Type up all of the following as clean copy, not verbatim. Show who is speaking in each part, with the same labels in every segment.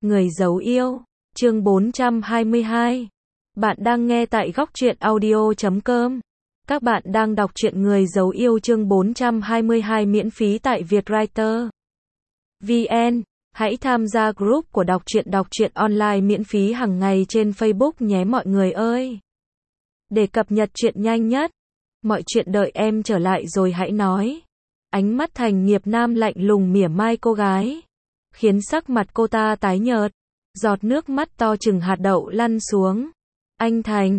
Speaker 1: Người dấu yêu, chương 422. Bạn đang nghe tại Góc Truyện Audio.com. Các bạn đang đọc truyện Người dấu yêu chương 422 miễn phí tại Vietwriter VN. Hãy tham gia group của đọc truyện online miễn phí hàng ngày trên Facebook nhé mọi người ơi. Để cập nhật chuyện nhanh nhất, mọi chuyện đợi em trở lại rồi hãy nói. Ánh mắt Thành Nghiệp Nam lạnh lùng mỉa mai cô gái, khiến sắc mặt cô ta tái nhợt, giọt nước mắt to chừng hạt đậu lăn xuống. Anh Thành,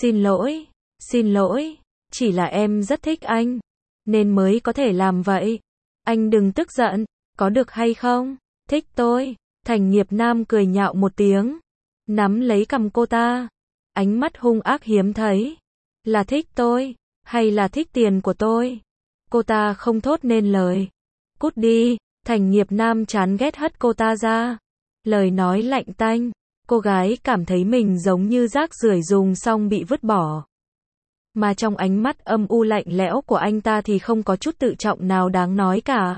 Speaker 1: xin lỗi, chỉ là em rất thích anh, nên mới có thể làm vậy. Anh đừng tức giận, có được hay không? Thích tôi. Thành Nghiệp Nam cười nhạo một tiếng, nắm lấy cằm cô ta, ánh mắt hung ác hiếm thấy. Là thích tôi, hay là thích tiền của tôi? Cô ta không thốt nên lời. Cút đi. Thành Nghiệp Nam chán ghét hất cô ta ra. Lời nói lạnh tanh, cô gái cảm thấy mình giống như rác rưởi dùng xong bị vứt bỏ. Mà trong ánh mắt âm u lạnh lẽo của anh ta thì không có chút tự trọng nào đáng nói cả.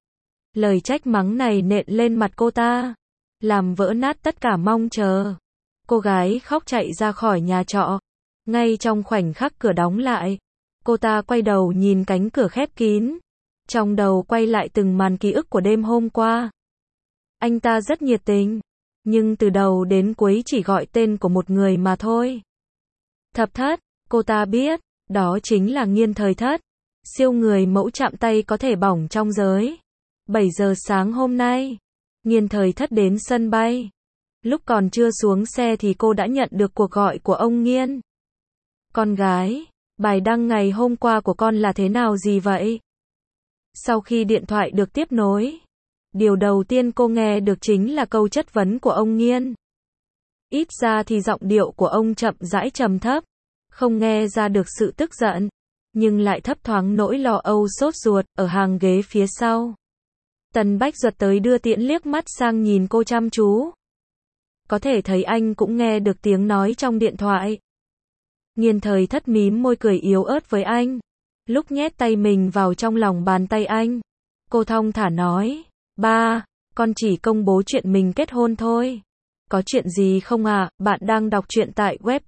Speaker 1: Lời trách mắng này nện lên mặt cô ta, làm vỡ nát tất cả mong chờ. Cô gái khóc chạy ra khỏi nhà trọ. Ngay trong khoảnh khắc cửa đóng lại, cô ta quay đầu nhìn cánh cửa khép kín. Trong đầu quay lại từng màn ký ức của đêm hôm qua. Anh ta rất nhiệt tình, nhưng từ đầu đến cuối chỉ gọi tên của một người mà thôi. Thập Thất, cô ta biết, đó chính là Nghiên Thời Thất, siêu người mẫu chạm tay có thể bỏng trong giới. 7 giờ sáng hôm nay, Nghiên Thời Thất đến sân bay. Lúc còn chưa xuống xe thì cô đã nhận được cuộc gọi của ông Nghiên. Con gái, bài đăng ngày hôm qua của con là thế nào gì vậy? Sau khi điện thoại được tiếp nối, điều đầu tiên cô nghe được chính là câu chất vấn của ông Nghiên. Ít ra thì giọng điệu của ông chậm rãi trầm thấp, không nghe ra được sự tức giận, nhưng lại thấp thoáng nỗi lo âu sốt ruột. Ở hàng ghế phía sau, Tần Bách Duật tới đưa tiễn liếc mắt sang nhìn cô chăm chú. Có thể thấy anh cũng nghe được tiếng nói trong điện thoại. Nghiên Thời Thất mím môi cười yếu ớt với anh. Lúc nhét tay mình vào trong lòng bàn tay anh, cô thong thả nói, ba, con chỉ công bố chuyện mình kết hôn thôi. Có chuyện gì không ạ? Bạn đang đọc truyện tại web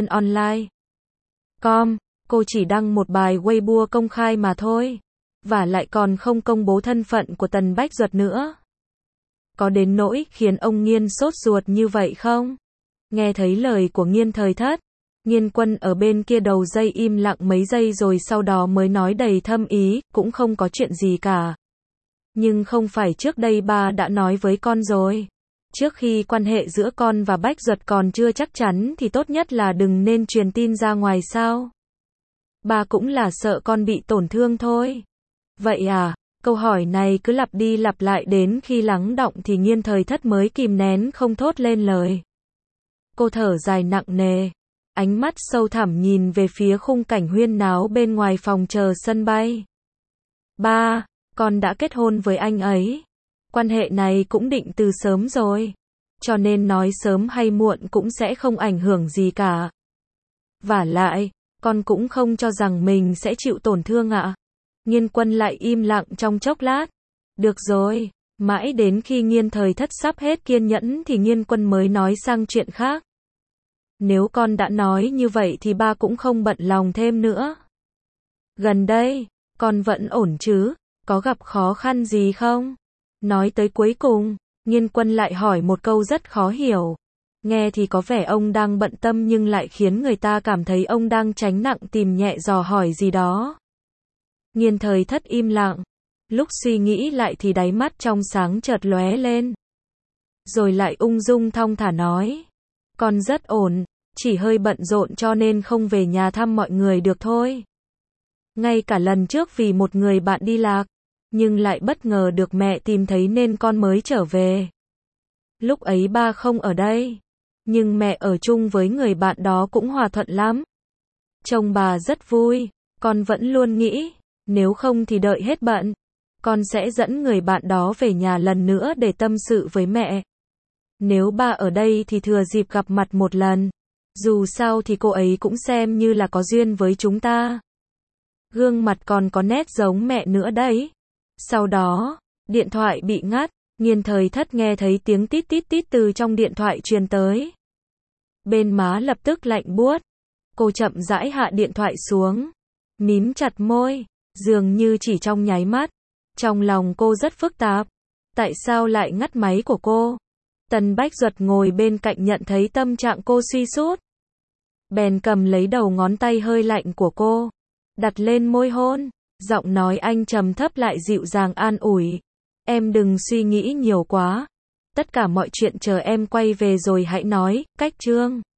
Speaker 1: chuyenonline.com. Cô chỉ đăng một bài Weibo công khai mà thôi. Và lại còn không công bố thân phận của Tần Bách Duật nữa. Có đến nỗi khiến ông Nghiên sốt ruột như vậy không? Nghe thấy lời của Nghiên Thời Thất, Nghiên Quân ở bên kia đầu dây im lặng mấy giây rồi sau đó mới nói đầy thâm ý, cũng không có chuyện gì cả. Nhưng không phải trước đây ba đã nói với con rồi. Trước khi quan hệ giữa con và Bách Duật còn chưa chắc chắn thì tốt nhất là đừng nên truyền tin ra ngoài sao? Ba cũng là sợ con bị tổn thương thôi. Vậy à? Câu hỏi này cứ lặp đi lặp lại đến khi lắng đọng thì Nghiên Thời Thất mới kìm nén không thốt lên lời. Cô thở dài nặng nề, ánh mắt sâu thẳm nhìn về phía khung cảnh huyên náo bên ngoài phòng chờ sân bay. Ba, con đã kết hôn với anh ấy. Quan hệ này cũng định từ sớm rồi. Cho nên nói sớm hay muộn cũng sẽ không ảnh hưởng gì cả. Vả lại, con cũng không cho rằng mình sẽ chịu tổn thương ạ. Nghiên Quân lại im lặng trong chốc lát. Được rồi, mãi đến khi Nghiên Thời Thất sắp hết kiên nhẫn thì Nghiên Quân mới nói sang chuyện khác. Nếu con đã nói như vậy thì ba cũng không bận lòng thêm nữa. Gần đây, con vẫn ổn chứ? Có gặp khó khăn gì không? Nói tới cuối cùng, Nghiên Quân lại hỏi một câu rất khó hiểu. Nghe thì có vẻ ông đang bận tâm nhưng lại khiến người ta cảm thấy ông đang tránh nặng tìm nhẹ dò hỏi gì đó. Nghiên Thời Thất im lặng. Lúc suy nghĩ lại thì đáy mắt trong sáng chợt lóe lên. Rồi lại ung dung thong thả nói. Con rất ổn, chỉ hơi bận rộn cho nên không về nhà thăm mọi người được thôi. Ngay cả lần trước vì một người bạn đi lạc, nhưng lại bất ngờ được mẹ tìm thấy nên con mới trở về. Lúc ấy ba không ở đây, nhưng mẹ ở chung với người bạn đó cũng hòa thuận lắm. Trông bà rất vui, con vẫn luôn nghĩ, nếu không thì đợi hết bận, con sẽ dẫn người bạn đó về nhà lần nữa để tâm sự với mẹ. Nếu ba ở đây thì thừa dịp gặp mặt một lần. Dù sao thì cô ấy cũng xem như là có duyên với chúng ta. Gương mặt còn có nét giống mẹ nữa đấy. Sau đó, điện thoại bị ngắt, Nhiên thời thất nghe thấy tiếng tít tít tít từ trong điện thoại truyền tới. Bên má lập tức lạnh buốt. Cô chậm rãi hạ điện thoại xuống. Mím chặt môi. Dường như chỉ trong nháy mắt. Trong lòng cô rất phức tạp. Tại sao lại ngắt máy của cô? Tần Bách Duật ngồi bên cạnh nhận thấy tâm trạng cô suy sút. Bèn cầm lấy đầu ngón tay hơi lạnh của cô. Đặt lên môi hôn. Giọng nói anh trầm thấp lại dịu dàng an ủi. Em đừng suy nghĩ nhiều quá. Tất cả mọi chuyện chờ em quay về rồi hãy nói. Cách Trương.